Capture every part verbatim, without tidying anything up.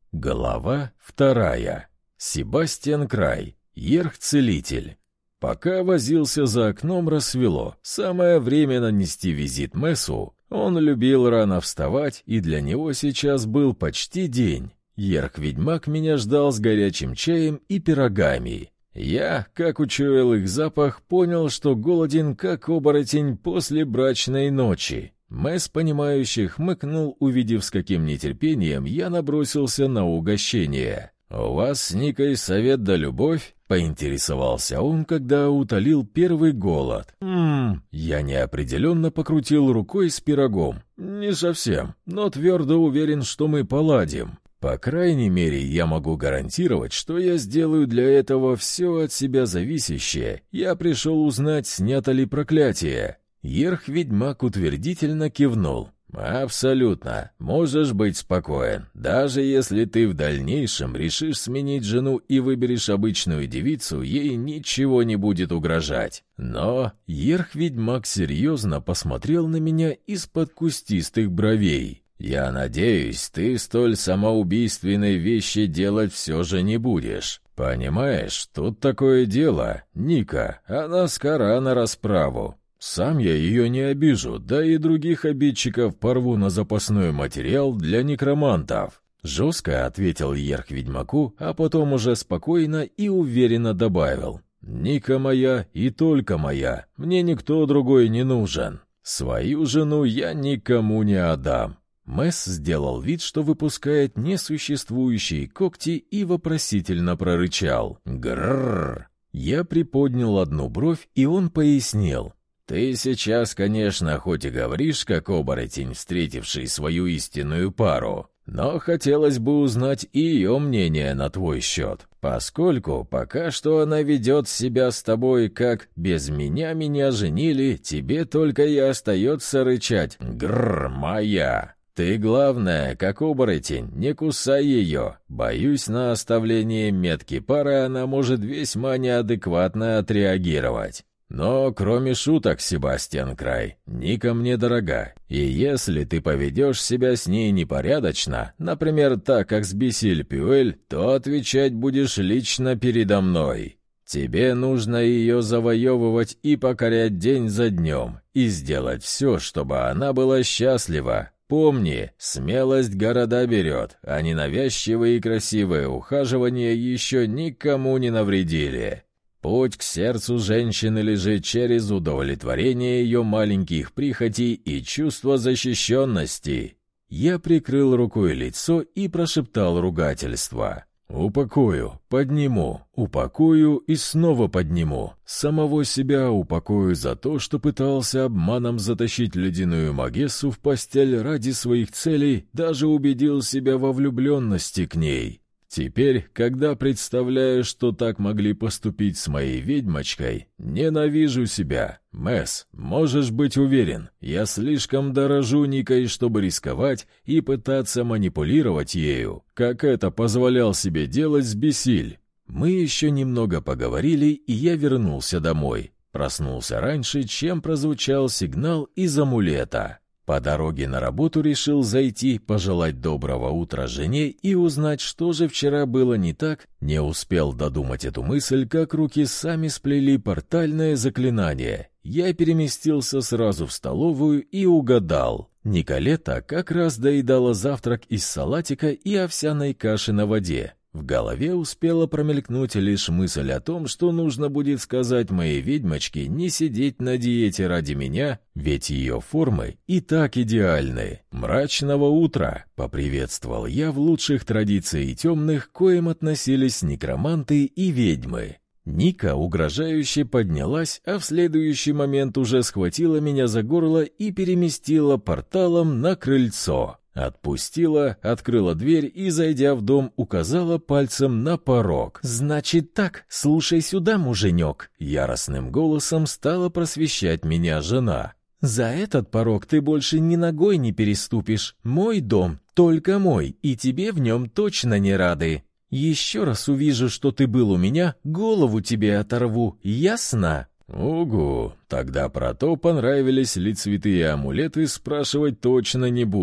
Глава вторая. Себастьян Край. Ерх-целитель. Пока возился за окном, рассвело. Самое время нанести визит Мессу. Он любил рано вставать, и для него сейчас был почти день. Ерх-ведьмак меня ждал с горячим чаем и пирогами. Я, как учуял их запах, понял, что голоден, как оборотень после брачной ночи. Месс, понимающе хмыкнул, увидев, с каким нетерпением я набросился на угощение. «У вас с Никой совет да любовь?» — поинтересовался он, когда утолил первый голод. «Ммм...» — я неопределенно покрутил рукой с пирогом. «Не совсем, но твердо уверен, что мы поладим. По крайней мере, я могу гарантировать, что я сделаю для этого все от себя зависящее. Я пришел узнать, снято ли проклятие». Ерх-ведьмак утвердительно кивнул. «Абсолютно. Можешь быть спокоен. Даже если ты в дальнейшем решишь сменить жену и выберешь обычную девицу, ей ничего не будет угрожать. Но...» Ерх-ведьмак серьезно посмотрел на меня из-под кустистых бровей. «Я надеюсь, ты столь самоубийственной вещи делать все же не будешь. Понимаешь, тут такое дело. Ника, она скора на расправу. Сам я ее не обижу, да и других обидчиков порву на запасной материал для некромантов». Жестко ответил Ерх-ведьмаку, а потом уже спокойно и уверенно добавил. «Ника моя и только моя, мне никто другой не нужен. Свою жену я никому не отдам». Месс сделал вид, что выпускает несуществующие когти, и вопросительно прорычал. «Грррр». Я приподнял одну бровь, и он пояснил. «Ты сейчас, конечно, хоть и говоришь, как оборотень, встретивший свою истинную пару, но хотелось бы узнать и ее мнение на твой счет, поскольку пока что она ведет себя с тобой как «без меня меня женили, тебе только и остается рычать «грррр, моя». Ты, главное, как оборотень, не кусай ее. Боюсь, на оставление метки пары она может весьма неадекватно отреагировать. Но, кроме шуток, Себастьян Край, Ника мне дорога, и если ты поведешь себя с ней непорядочно, например, так, как с Бесиль Пюэль, то отвечать будешь лично передо мной. Тебе нужно ее завоевывать и покорять день за днем, и сделать все, чтобы она была счастлива. Помни, смелость города берет, а ненавязчивые и красивые ухаживания еще никому не навредили». Путь к сердцу женщины лежит через удовлетворение ее маленьких прихотей и чувство защищенности. Я прикрыл рукой лицо и прошептал ругательство. «Упокою, подниму, упокою и снова подниму. Самого себя упокою за то, что пытался обманом затащить ледяную Магессу в постель ради своих целей, даже убедил себя во влюбленности к ней. Теперь, когда представляю, что так могли поступить с моей ведьмочкой, ненавижу себя. Месс, можешь быть уверен, я слишком дорожу Никой, чтобы рисковать и пытаться манипулировать ею, как это позволял себе делать с Бесиль». Мы еще немного поговорили, и я вернулся домой. Проснулся раньше, чем прозвучал сигнал из амулета. По дороге на работу решил зайти, пожелать доброго утра жене и узнать, что же вчера было не так. Не успел додумать эту мысль, как руки сами сплели портальное заклинание. Я переместился сразу в столовую и угадал. Николета как раз доедала завтрак из салатика и овсяной каши на воде. В голове успела промелькнуть лишь мысль о том, что нужно будет сказать моей ведьмочке не сидеть на диете ради меня, ведь ее формы и так идеальны. «Мрачного утра!» — поприветствовал я в лучших традициях темных, к коим относились некроманты и ведьмы. Ника угрожающе поднялась, а в следующий момент уже схватила меня за горло и переместила порталом на крыльцо. Отпустила, открыла дверь и, зайдя в дом, указала пальцем на порог. «Значит так, слушай сюда, муженек!» Яростным голосом стала просвещать меня жена. «За этот порог ты больше ни ногой не переступишь. Мой дом, только мой, и тебе в нем точно не рады. Еще раз увижу, что ты был у меня, голову тебе оторву, ясно?» «Угу, тогда про то, понравились ли цветы и амулеты, спрашивать точно не буду.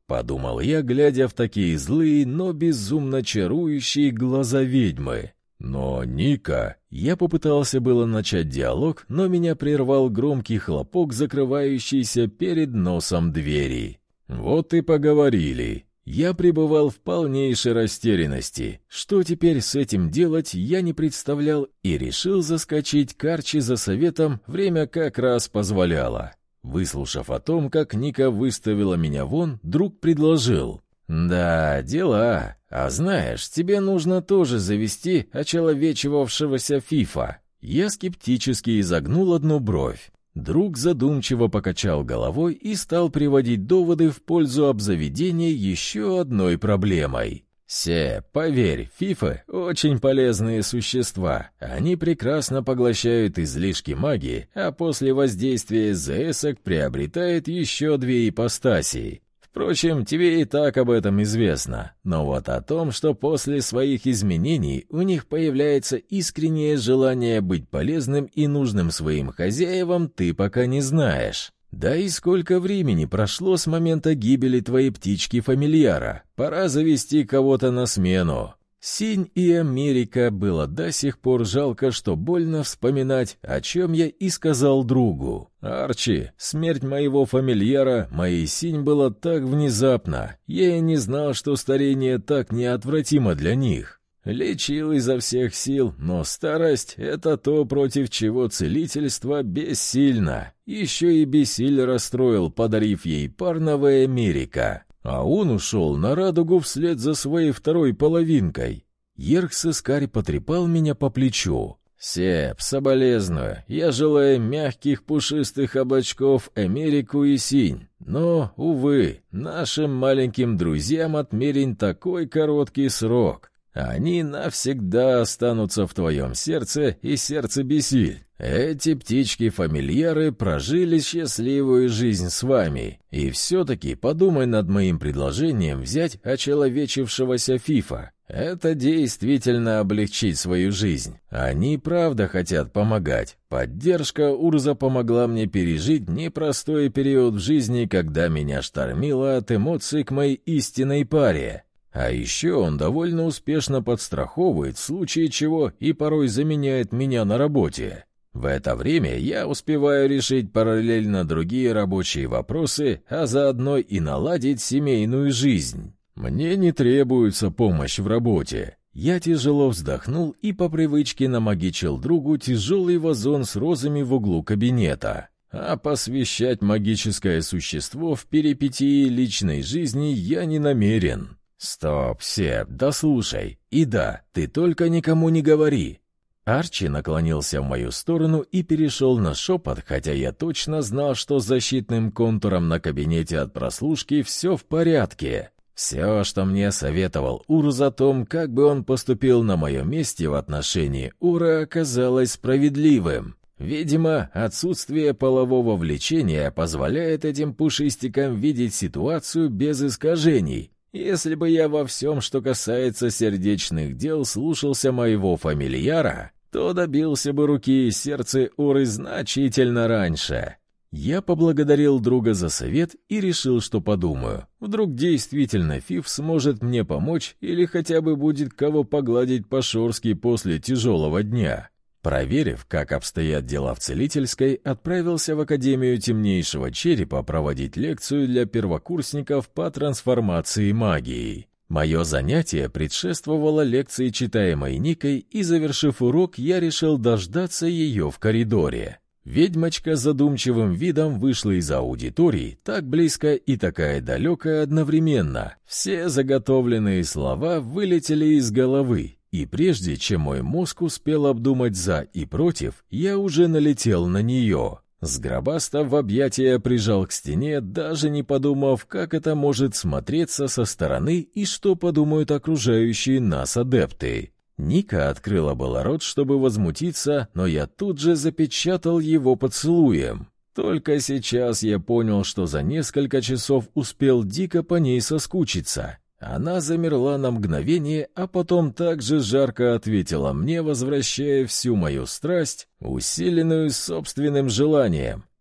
— подумал я, глядя в такие злые, но безумно чарующие глаза ведьмы. Но Ника... Я попытался было начать диалог, но меня прервал громкий хлопок, закрывающийся перед носом двери. Вот и поговорили. Я пребывал в полнейшей растерянности. Что теперь с этим делать, я не представлял и решил заскочить к Арчи за советом, время как раз позволяло. Выслушав о том, как Ника выставила меня вон, друг предложил. «Да, дела. А знаешь, тебе нужно тоже завести очеловечивавшегося фифа». Я скептически изогнул одну бровь. Друг задумчиво покачал головой и стал приводить доводы в пользу обзаведения еще одной проблемой. «Се, поверь, фифы — очень полезные существа. Они прекрасно поглощают излишки магии, а после воздействия ЗСок приобретают еще две ипостаси. Впрочем, тебе и так об этом известно, но вот о том, что после своих изменений у них появляется искреннее желание быть полезным и нужным своим хозяевам, ты пока не знаешь. Да и сколько времени прошло с момента гибели твоей птички-фамильяра, пора завести кого-то на смену». Синь и Америка было до сих пор жалко, что больно вспоминать, о чем я и сказал другу. «Арчи, смерть моего фамильяра, моей Синь, была так внезапна. Я и не знал, что старение так неотвратимо для них. Лечил изо всех сил, но старость — это то, против чего целительство бессильно. Еще и бессиль расстроил, подарив ей парного Америка. А он ушел на радугу вслед за своей второй половинкой». Ерх-сыскарь потрепал меня по плечу. «Сеп, соболезную. Я желаю мягких пушистых облачков Америку и Синь. Но, увы, нашим маленьким друзьям отмерен такой короткий срок. Они навсегда останутся в твоем сердце и сердце Бесиль. Эти птички-фамильяры прожили счастливую жизнь с вами. И все-таки подумай над моим предложением взять очеловечившегося фифа. Это действительно облегчит свою жизнь. Они правда хотят помогать. Поддержка Урза помогла мне пережить непростой период в жизни, когда меня штормило от эмоций к моей истинной паре. А еще он довольно успешно подстраховывает, в случае чего и порой заменяет меня на работе. В это время я успеваю решить параллельно другие рабочие вопросы, а заодно и наладить семейную жизнь. Мне не требуется помощь в работе». Я тяжело вздохнул и по привычке намагичил другу тяжелый вазон с розами в углу кабинета. А посвящать магическое существо в перипетии личной жизни я не намерен. «Стоп, Сеп, да слушай. И да, ты только никому не говори». Арчи наклонился в мою сторону и перешел на шепот, хотя я точно знал, что с защитным контуром на кабинете от прослушки все в порядке. Все, что мне советовал Урз о том, как бы он поступил на моем месте в отношении Ура, оказалось справедливым. Видимо, отсутствие полового влечения позволяет этим пушистикам видеть ситуацию без искажений. Если бы я во всем, что касается сердечных дел, слушался моего фамильяра, то добился бы руки и сердца Уры значительно раньше. Я поблагодарил друга за совет и решил, что подумаю. Вдруг действительно Фиф сможет мне помочь или хотя бы будет кого погладить по-шорски после тяжелого дня. Проверив, как обстоят дела в целительской, отправился в Академию Темнейшего Черепа проводить лекцию для первокурсников по трансформации магии. Мое занятие предшествовало лекции, читаемой Никой, и, завершив урок, я решил дождаться ее в коридоре. Ведьмочка с задумчивым видом вышла из аудитории, так близко и такая далекая одновременно. Все заготовленные слова вылетели из головы, и прежде чем мой мозг успел обдумать «за» и «против», я уже налетел на нее. Сгробастав в объятия, прижал к стене, даже не подумав, как это может смотреться со стороны и что подумают окружающие нас адепты. Ника открыла было рот, чтобы возмутиться, но я тут же запечатал его поцелуем. Только сейчас я понял, что за несколько часов успел дико по ней соскучиться. Она замерла на мгновение, а потом также жарко ответила мне, возвращая всю мою страсть, усиленную собственным желанием.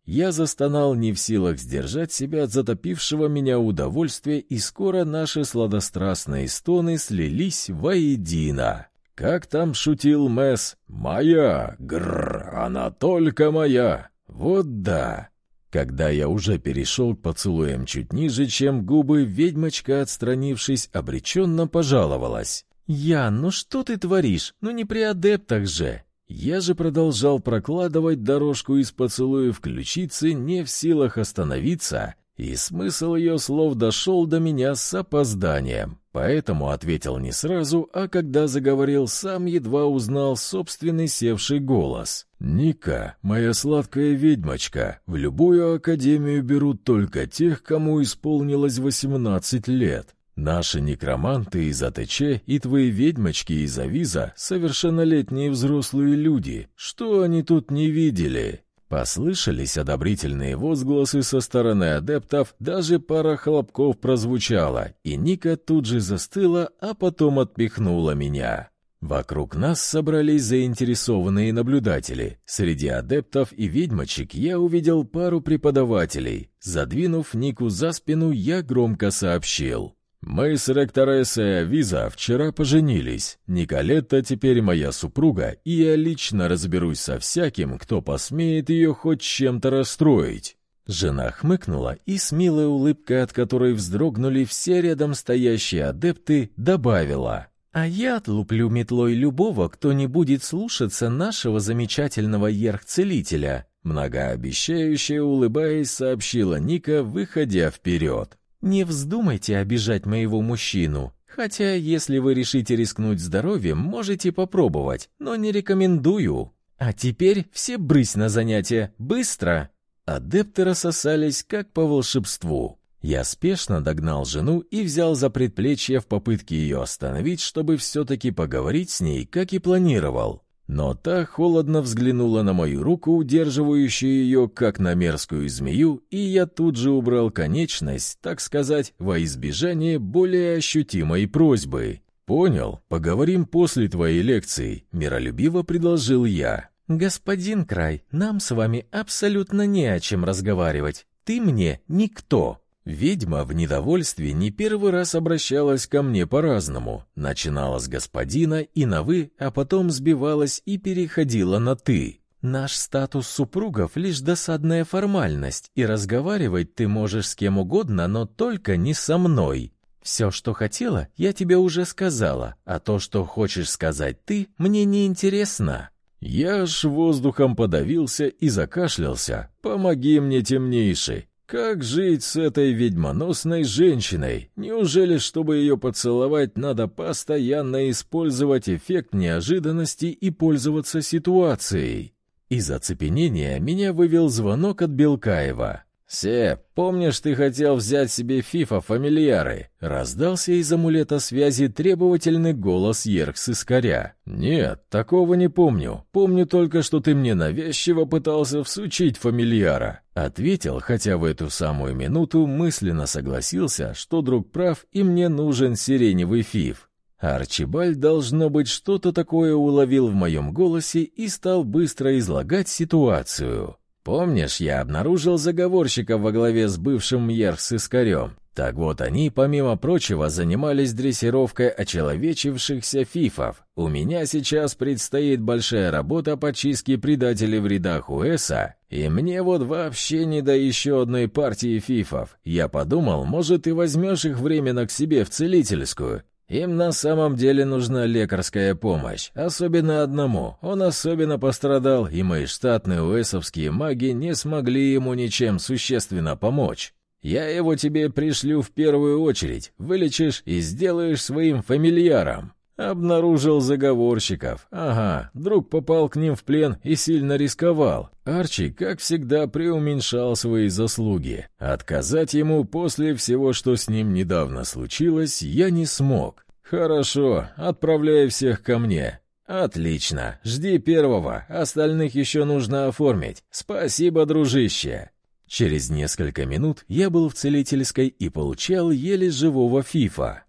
Я застонал, не в силах сдержать себя от затопившего меня удовольствия, и скоро наши сладострастные стоны слились воедино. Как там шутил Мэс? «Моя! Гррр! Она только моя!» Вот да! Когда я уже перешел к поцелуям чуть ниже, чем губы, ведьмочка, отстранившись, обреченно пожаловалась. «Ян, ну что ты творишь? Ну не при адептах же!» Я же продолжал прокладывать дорожку из поцелуев ключицы, не в силах остановиться, и смысл ее слов дошел до меня с опозданием. Поэтому ответил не сразу, а когда заговорил, сам едва узнал собственный севший голос. «Ника, моя сладкая ведьмочка, в любую академию берут только тех, кому исполнилось восемнадцать лет. Наши некроманты из АТЧ и твои ведьмочки из Авиза — совершеннолетние взрослые люди. Что они тут не видели?» Послышались одобрительные возгласы со стороны адептов, даже пара хлопков прозвучала, и Ника тут же застыла, а потом отпихнула меня. Вокруг нас собрались заинтересованные наблюдатели. Среди адептов и ведьмочек я увидел пару преподавателей. Задвинув Нику за спину, я громко сообщил: «Мы с ректорессой Авиза вчера поженились. Николетта теперь моя супруга, и я лично разберусь со всяким, кто посмеет ее хоть чем-то расстроить». Жена хмыкнула и с милой улыбкой, от которой вздрогнули все рядом стоящие адепты, добавила: «А я отлуплю метлой любого, кто не будет слушаться нашего замечательного ерх-целителя», многообещающе улыбаясь, сообщила Ника, выходя вперед. «Не вздумайте обижать моего мужчину. Хотя, если вы решите рискнуть здоровьем, можете попробовать, но не рекомендую. А теперь все брысь на занятия, быстро!» Адепты рассосались, как по волшебству. Я спешно догнал жену и взял за предплечье в попытке ее остановить, чтобы все-таки поговорить с ней, как и планировал. Но та холодно взглянула на мою руку, удерживающую ее, как на мерзкую змею, и я тут же убрал конечность, так сказать, во избежание более ощутимой просьбы. «Понял, поговорим после твоей лекции», — миролюбиво предложил я. «Господин Край, нам с вами абсолютно не о чем разговаривать. Ты мне никто». Ведьма в недовольстве не первый раз обращалась ко мне по-разному. Начинала с господина и на «вы», а потом сбивалась и переходила на «ты». «Наш статус супругов — лишь досадная формальность, и разговаривать ты можешь с кем угодно, но только не со мной. Все, что хотела, я тебе уже сказала, а то, что хочешь сказать ты, мне не интересно». Я аж воздухом подавился и закашлялся. «Помоги мне, темнейший! Как жить с этой ведьмоносной женщиной? Неужели, чтобы ее поцеловать, надо постоянно использовать эффект неожиданности и пользоваться ситуацией?» Из оцепенения меня вывел звонок от Белкаева. «Сеп, помнишь, ты хотел взять себе фифа-фамильяры?» Раздался из амулета связи требовательный голос Ерх-Сыскаря. «Нет, такого не помню. Помню только, что ты мне навязчиво пытался всучить фамильяра». Ответил, хотя в эту самую минуту мысленно согласился, что друг прав и мне нужен сиреневый фиф. Арчибальд, должно быть, что-то такое уловил в моем голосе и стал быстро излагать ситуацию. «Помнишь, я обнаружил заговорщиков во главе с бывшим Ерх-Сыскарем? Так вот, они, помимо прочего, занимались дрессировкой очеловечившихся фифов. У меня сейчас предстоит большая работа по чистке предателей в рядах УЭСа, и мне вот вообще не до еще одной партии фифов. Я подумал, может, ты возьмешь их временно к себе в целительскую? Им на самом деле нужна лекарская помощь, особенно одному. Он особенно пострадал, и мои штатные уэсовские маги не смогли ему ничем существенно помочь. Я его тебе пришлю в первую очередь, вылечишь и сделаешь своим фамильяром». Обнаружил заговорщиков. Ага, друг попал к ним в плен и сильно рисковал. Арчи, как всегда, преуменьшал свои заслуги. Отказать ему после всего, что с ним недавно случилось, я не смог. «Хорошо, отправляй всех ко мне». «Отлично, жди первого, остальных еще нужно оформить. Спасибо, дружище». Через несколько минут я был в целительской и получал еле живого фифа.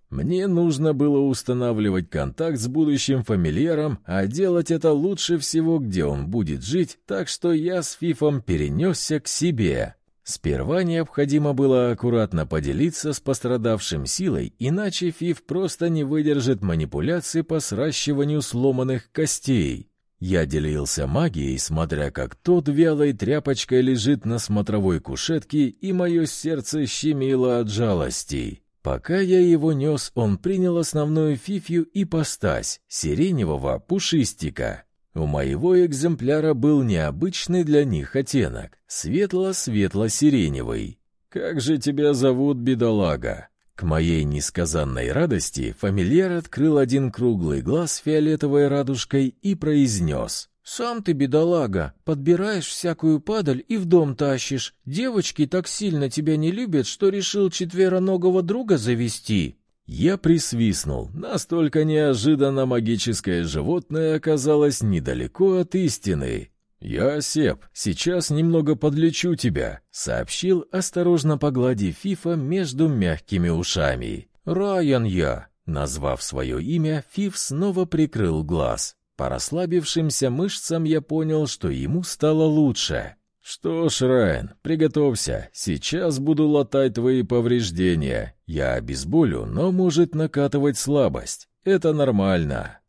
Мне нужно было устанавливать контакт с будущим фамильяром, а делать это лучше всего, где он будет жить, так что я с Фифом перенесся к себе. Сперва необходимо было аккуратно поделиться с пострадавшим силой, иначе Фиф просто не выдержит манипуляций по сращиванию сломанных костей. Я делился магией, смотря как тот вялой тряпочкой лежит на смотровой кушетке, и мое сердце щемило от жалости. Пока я его нес, он принял основную Фифью ипостась — сиреневого пушистика. У моего экземпляра был необычный для них оттенок — светло-светло-сиреневый. «Как же тебя зовут, бедолага?» К моей несказанной радости фамильяр открыл один круглый глаз фиолетовой радужкой и произнес: «Сам ты, бедолага, подбираешь всякую падаль и в дом тащишь. Девочки так сильно тебя не любят, что решил четвероногого друга завести». Я присвистнул. Настолько неожиданно магическое животное оказалось недалеко от истины. «Я Сеп, сейчас немного подлечу тебя», — сообщил, осторожно погладив Фифа между мягкими ушами. «Райан я». Назвав свое имя, Фиф снова прикрыл глаз. По расслабившимся мышцам я понял, что ему стало лучше. «Что ж, Райан, приготовься, сейчас буду латать твои повреждения. Я обезболю, но может накатывать слабость. Это нормально».